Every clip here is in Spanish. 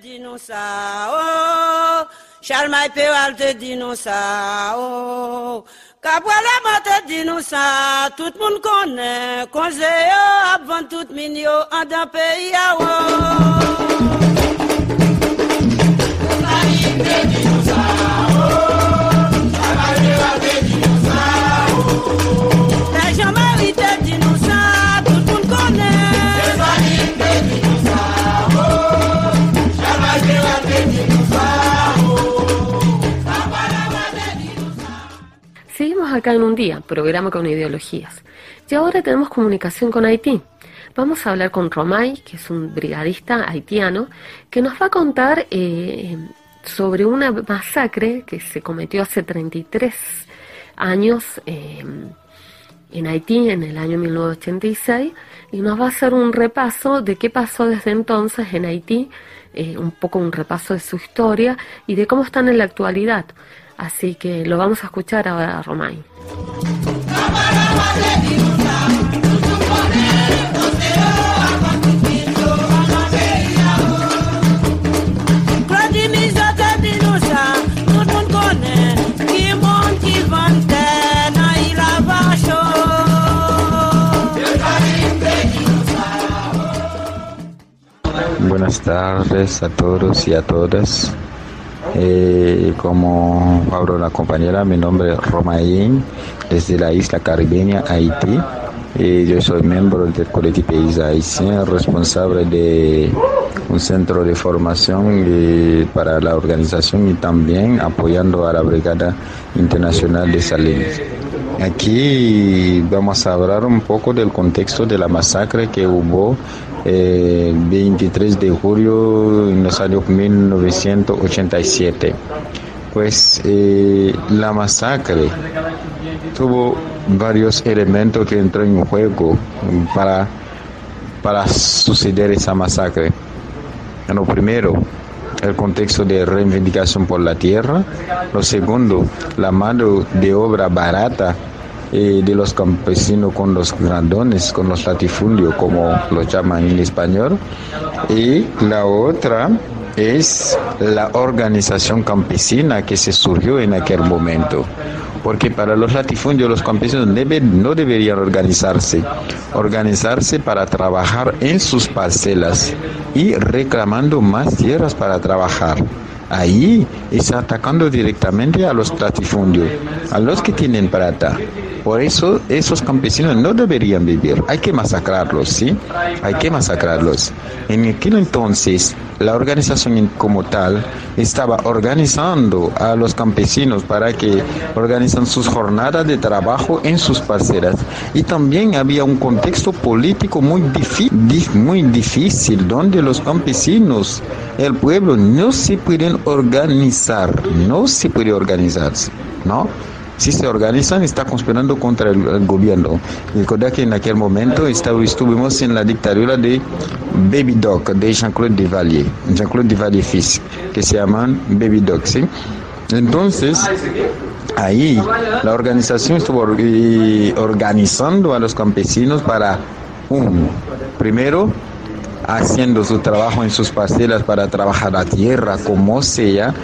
Charmai Pewal te dit nous ça, oh. Kabwala mate dit nous ça, tout le monde connaît. Conseil avant tout mignon, en d'un pays à oh. Les gens méritent te dit nous ça, tout le monde connaît. Seguimos acá en Un Día, programa con ideologías. Y ahora tenemos comunicación con Haití. Vamos a hablar con Romay, que es un brigadista haitiano, que nos va a contar sobre una masacre que se cometió hace 33 años en Haití, en el año 1986, y nos va a hacer un repaso de qué pasó desde entonces en Haití, un poco un repaso de su historia y de cómo están en la actualidad. Así que lo vamos a escuchar ahora a Romay. Buenas tardes a todos y a todas. Como hablo la compañera, mi nombre es Romain, desde la isla caribeña Haití. Yo soy miembro del Colectivo Pays Haïtien, responsable de un centro de formación para la organización y también apoyando a la Brigada Internacional de Salud. Aquí vamos a hablar un poco del contexto de la masacre que hubo 23 de julio en los años 1987. Pues la masacre tuvo varios elementos que entró en juego para suceder esa masacre. Lo primero, el contexto de reivindicación por la tierra. Lo segundo, la mano de obra barata de los campesinos con los grandones, con los latifundios, como lo llaman en español. Y la otra es la organización campesina que se surgió en aquel momento. Porque para los latifundios, los campesinos no deberían organizarse para trabajar en sus parcelas y reclamando más tierras para trabajar. Ahí está atacando directamente a los latifundios, a los que tienen plata. Por eso esos campesinos no deberían vivir. Hay que masacrarlos, ¿sí? Hay que masacrarlos. En aquel entonces, la organización como tal estaba organizando a los campesinos para que organizan sus jornadas de trabajo en sus parcelas. Y también había un contexto político muy difícil, donde los campesinos, el pueblo, no se pueden organizar, no se puede organizarse, ¿no? Si se organizan, está conspirando contra el gobierno. Recuerda que en aquel momento estuvimos en la dictadura de Baby Doc, de Jean-Claude Duvalier fils, que se llaman Baby Doc, ¿sí? Entonces, ahí la organización estuvo organizando a los campesinos para, primero, haciendo su trabajo en sus parcelas para trabajar la tierra como sea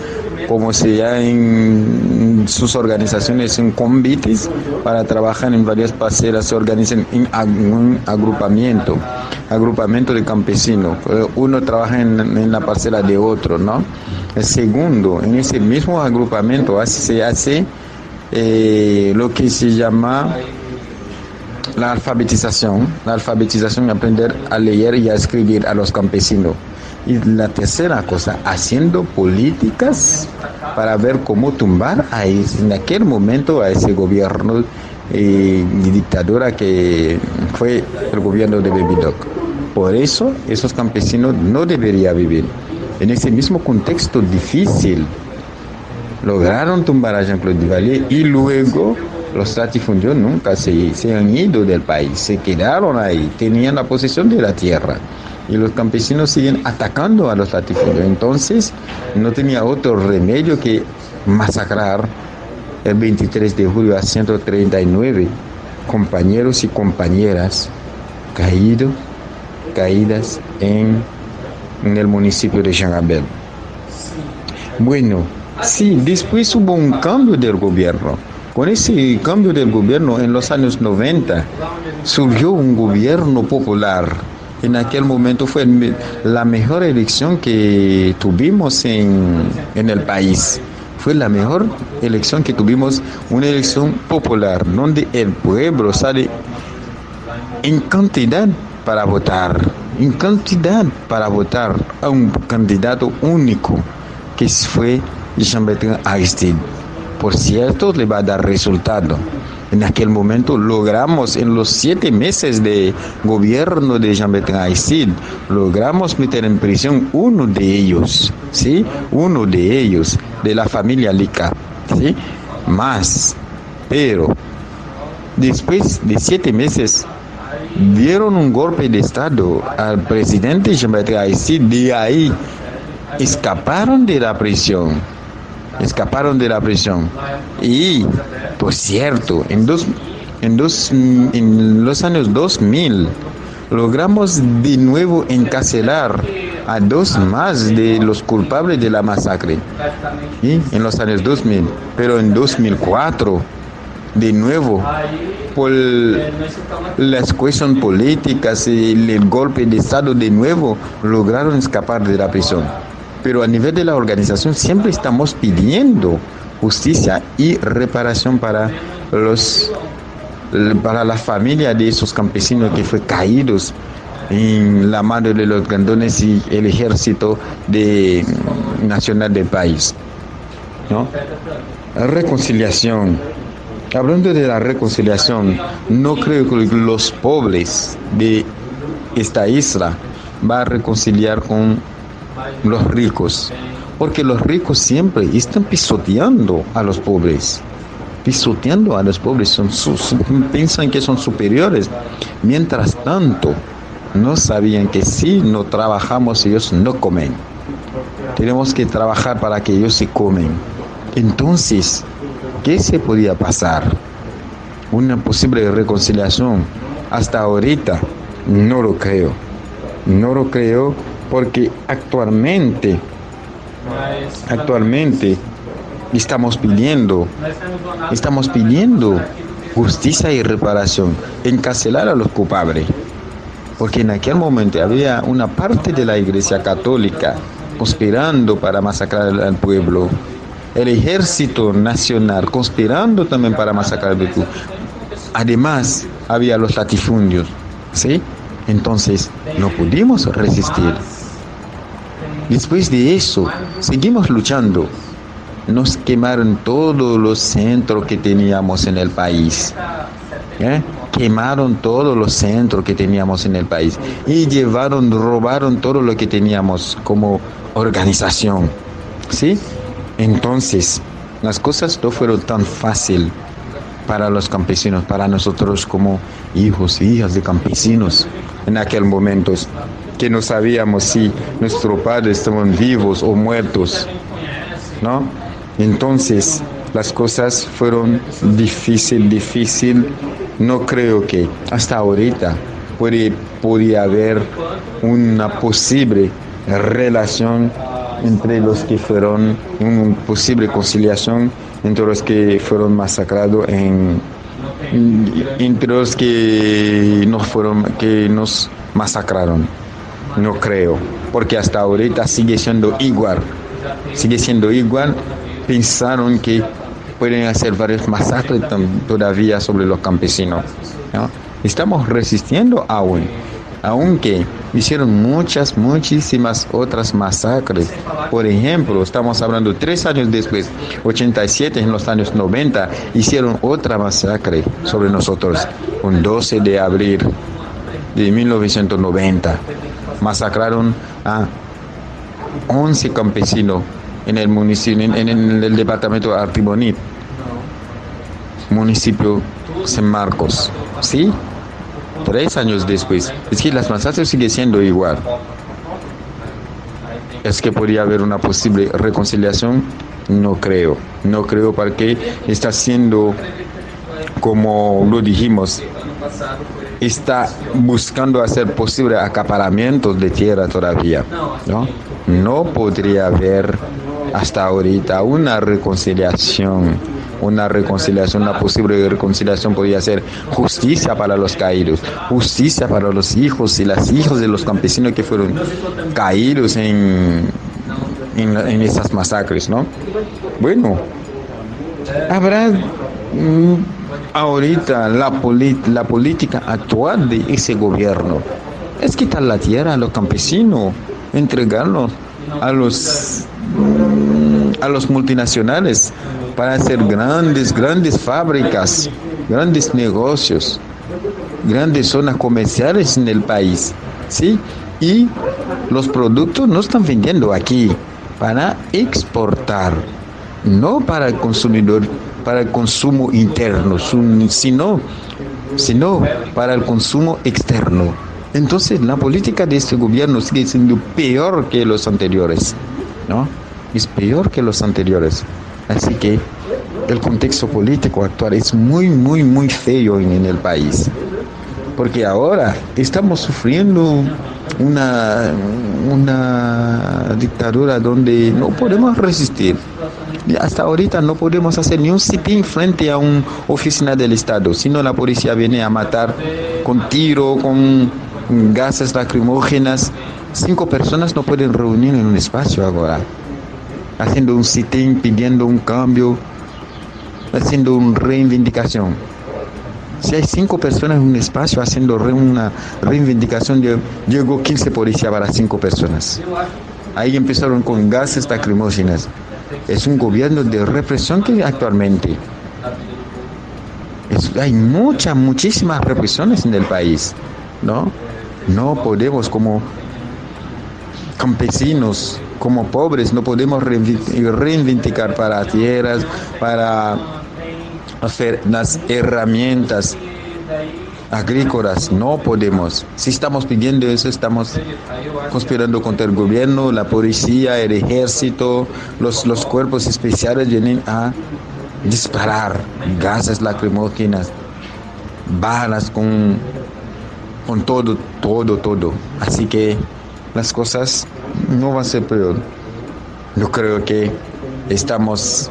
en sus organizaciones, en convites, para trabajar en varias parcelas, se organizan en un agrupamiento de campesinos. Uno trabaja en la parcela de otro, ¿no? El segundo, en ese mismo agrupamiento se hace lo que se llama la alfabetización, aprender a leer y a escribir a los campesinos. Y la tercera cosa, haciendo políticas para ver cómo tumbar en aquel momento a ese gobierno de dictadura que fue el gobierno de Baby Doc. Por eso, esos campesinos no deberían vivir. En ese mismo contexto difícil, lograron tumbar a Jean-Claude Duvalier y luego los latifundios nunca se han ido del país, se quedaron ahí, tenían la posesión de la tierra. Y los campesinos siguen atacando a los latifundios. Entonces, no tenía otro remedio que masacrar el 23 de julio a 139 compañeros y compañeras caídas en en el municipio de San Abel. Bueno, sí, después hubo un cambio del gobierno. Con ese cambio del gobierno en los años 90 surgió un gobierno popular. En aquel momento fue la mejor elección que tuvimos en el país. Fue la mejor elección que tuvimos, una elección popular, donde el pueblo sale en cantidad para votar a un candidato único, que fue Jean-Bertrand Aristide. Por cierto, le va a dar resultado. En aquel momento logramos, en los 7 meses de gobierno de Jean-Bertrand Aristide, logramos meter en prisión uno de ellos, ¿sí? Uno de ellos, de la familia Lica, ¿sí? Más, pero después de 7 meses, dieron un golpe de Estado al presidente Jean-Bertrand Aristide. De ahí escaparon de la prisión. Y, por cierto, en los años 2000, logramos de nuevo encarcelar a 2 más de los culpables de la masacre. Y en los años 2000, pero en 2004, de nuevo, por las cuestiones políticas y el golpe de Estado, de nuevo lograron escapar de la prisión. Pero a nivel de la organización siempre estamos pidiendo justicia y reparación para la familia de esos campesinos que fue caídos en la mano de los grandones y el ejército nacional del país, ¿no? Reconciliación. Hablando de la reconciliación, no creo que los pobres de esta isla van a reconciliar con los ricos, porque los ricos siempre están pisoteando a los pobres, piensan que son superiores. Mientras tanto, no sabían que si no trabajamos, ellos no comen. Tenemos que trabajar para que ellos se comen. Entonces, ¿qué se podía pasar? Una posible reconciliación. Hasta ahorita no lo creo, porque actualmente estamos pidiendo justicia y reparación, encarcelar a los culpables, porque en aquel momento había una parte de la Iglesia Católica conspirando para masacrar al pueblo, el Ejército Nacional conspirando también para masacrar al pueblo. Además, había los latifundios, ¿sí? Entonces, no pudimos resistir. Después de eso, seguimos luchando. Nos quemaron todos los centros que teníamos en el país. Quemaron todos los centros que teníamos en el país. Y robaron todo lo que teníamos como organización. ¿Sí? Entonces, las cosas no fueron tan fáciles para los campesinos, para nosotros como hijos e hijas de campesinos en aquel momento, que no sabíamos si nuestros padres estaban vivos o muertos, ¿no? Entonces, las cosas fueron difícil. No creo que hasta ahorita podría haber una posible relación entre los que fueron, una posible conciliación entre los que fueron masacrados, entre los que nos masacraron. No creo, porque hasta ahorita sigue siendo igual. Pensaron que pueden hacer varios masacres todavía sobre los campesinos, ¿no? Estamos resistiendo aún, aunque hicieron muchísimas otras masacres. Por ejemplo, estamos hablando 3 años después, 87, en los años 90, hicieron otra masacre sobre nosotros, un 12 de abril de 1990. Masacraron a 11 campesinos en el municipio, en el departamento de Artibonit, municipio San Marcos, ¿sí? 3 años después. Es que las masacres siguen siendo igual. ¿Es que podría haber una posible reconciliación? No creo, porque está siendo, como lo dijimos, está buscando hacer posible acaparamientos de tierra todavía, ¿no? No podría haber hasta ahorita una posible reconciliación podría ser justicia para los caídos, justicia para los hijos y las hijas de los campesinos que fueron caídos en esas masacres, ¿no? Bueno, habrá ahorita la política actual de ese gobierno es quitar la tierra a los campesinos, entregarlos a los multinacionales para hacer grandes fábricas, grandes negocios, grandes zonas comerciales en el país, ¿sí? Y los productos no están vendiendo aquí para exportar, no para el consumidor, para el consumo interno, sino para el consumo externo. Entonces, la política de este gobierno sigue siendo peor que los anteriores, ¿no? Es peor que los anteriores. Así que el contexto político actual es muy feo en el país. Porque ahora estamos sufriendo una dictadura donde no podemos resistir. Hasta ahorita no podemos hacer ni un sit-in frente a una oficina del Estado, sino la policía viene a matar con tiro, con gases lacrimógenas. 5 personas no pueden reunir en un espacio ahora, haciendo un sit-in, pidiendo un cambio, haciendo una reivindicación. Si hay 5 personas en un espacio haciendo una reivindicación, llegó 15 policías para 5 personas. Ahí empezaron con gases lacrimógenas. Es un gobierno de represión que actualmente hay muchísimas represiones en el país, ¿no? No podemos como campesinos, como pobres, no podemos reivindicar para tierras, para hacer las herramientas agrícolas, no podemos. Si estamos pidiendo eso, estamos conspirando contra el gobierno, la policía, el ejército, los cuerpos especiales vienen a disparar gases lacrimógenas, balas con todo. Así que las cosas no van a ser peor. Yo creo que estamos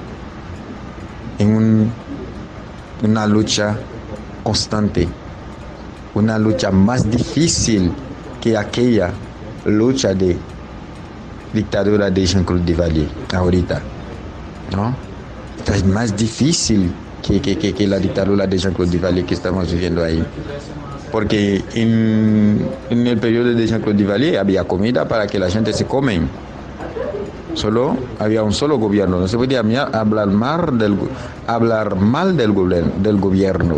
en una lucha constante, una lucha más difícil que aquella lucha de dictadura de Jean-Claude Duvalier ahorita, ¿no? Es más difícil que la dictadura de Jean-Claude Duvalier que estamos viviendo ahí. Porque en el periodo de Jean-Claude Duvalier había comida para que la gente se come. Había un solo gobierno, no se podía hablar mal del gobierno.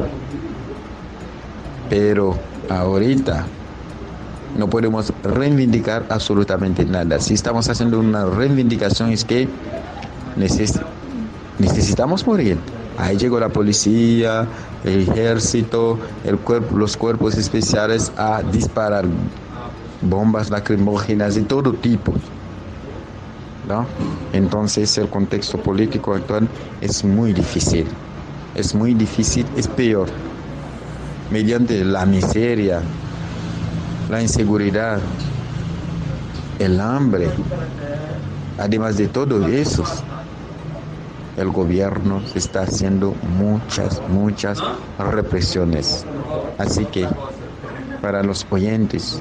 Pero ahorita no podemos reivindicar absolutamente nada. Si estamos haciendo una reivindicación es que necesitamos morir. Ahí llegó la policía, el ejército, los cuerpos especiales a disparar bombas lacrimógenas de todo tipo, ¿no? Entonces el contexto político actual es muy difícil, es peor. Mediante la miseria, la inseguridad, el hambre, además de todo eso, el gobierno está haciendo muchas represiones. Así que para los oyentes,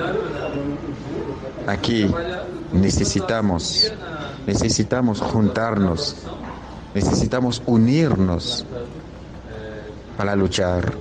aquí necesitamos juntarnos, necesitamos unirnos para luchar.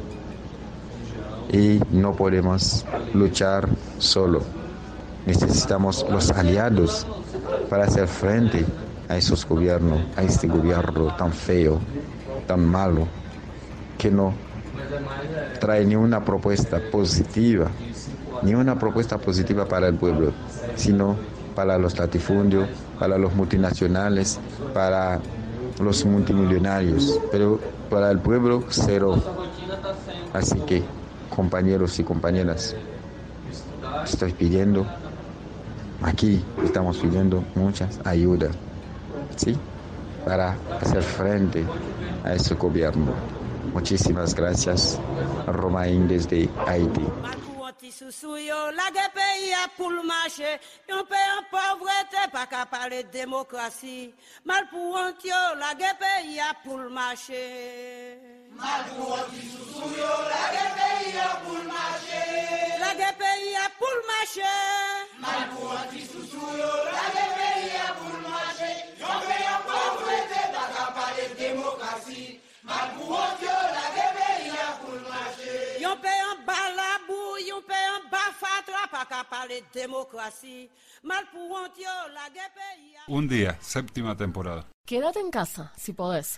Y no podemos luchar solo. Necesitamos los aliados para hacer frente a esos gobiernos, a este gobierno tan feo, tan malo, que no trae ni una propuesta positiva para el pueblo, sino para los latifundios, para los multinacionales, para los multimillonarios, pero para el pueblo cero. Así que, compañeros y compañeras, estamos pidiendo muchas ayudas, ¿sí? Para hacer frente a ese gobierno. Muchísimas gracias. Romain desde Haití. Ti sousou yo, la ge pays a pour le marché, yon pays en pauvreté, pas qu'à parler de démocratie. Mal pour un yo, la ge pays a pour le marché. Mal pour ti sousou yo, la ge pays a pour le marché. La ge pays a pour le marché. Mal pour ti sousou yo, la ge pays a pour le marché. Yon pays en pauvreté, pas qu'à parler de démocratie. Mal pour yo, la ge pays a pour le marché. Yon pays en balabou, yon pays en bafatra, pas qu'à parler de démocratie. Mal pour yo, la ge pays a... Un día, séptima temporada. Quédate en casa, si podés.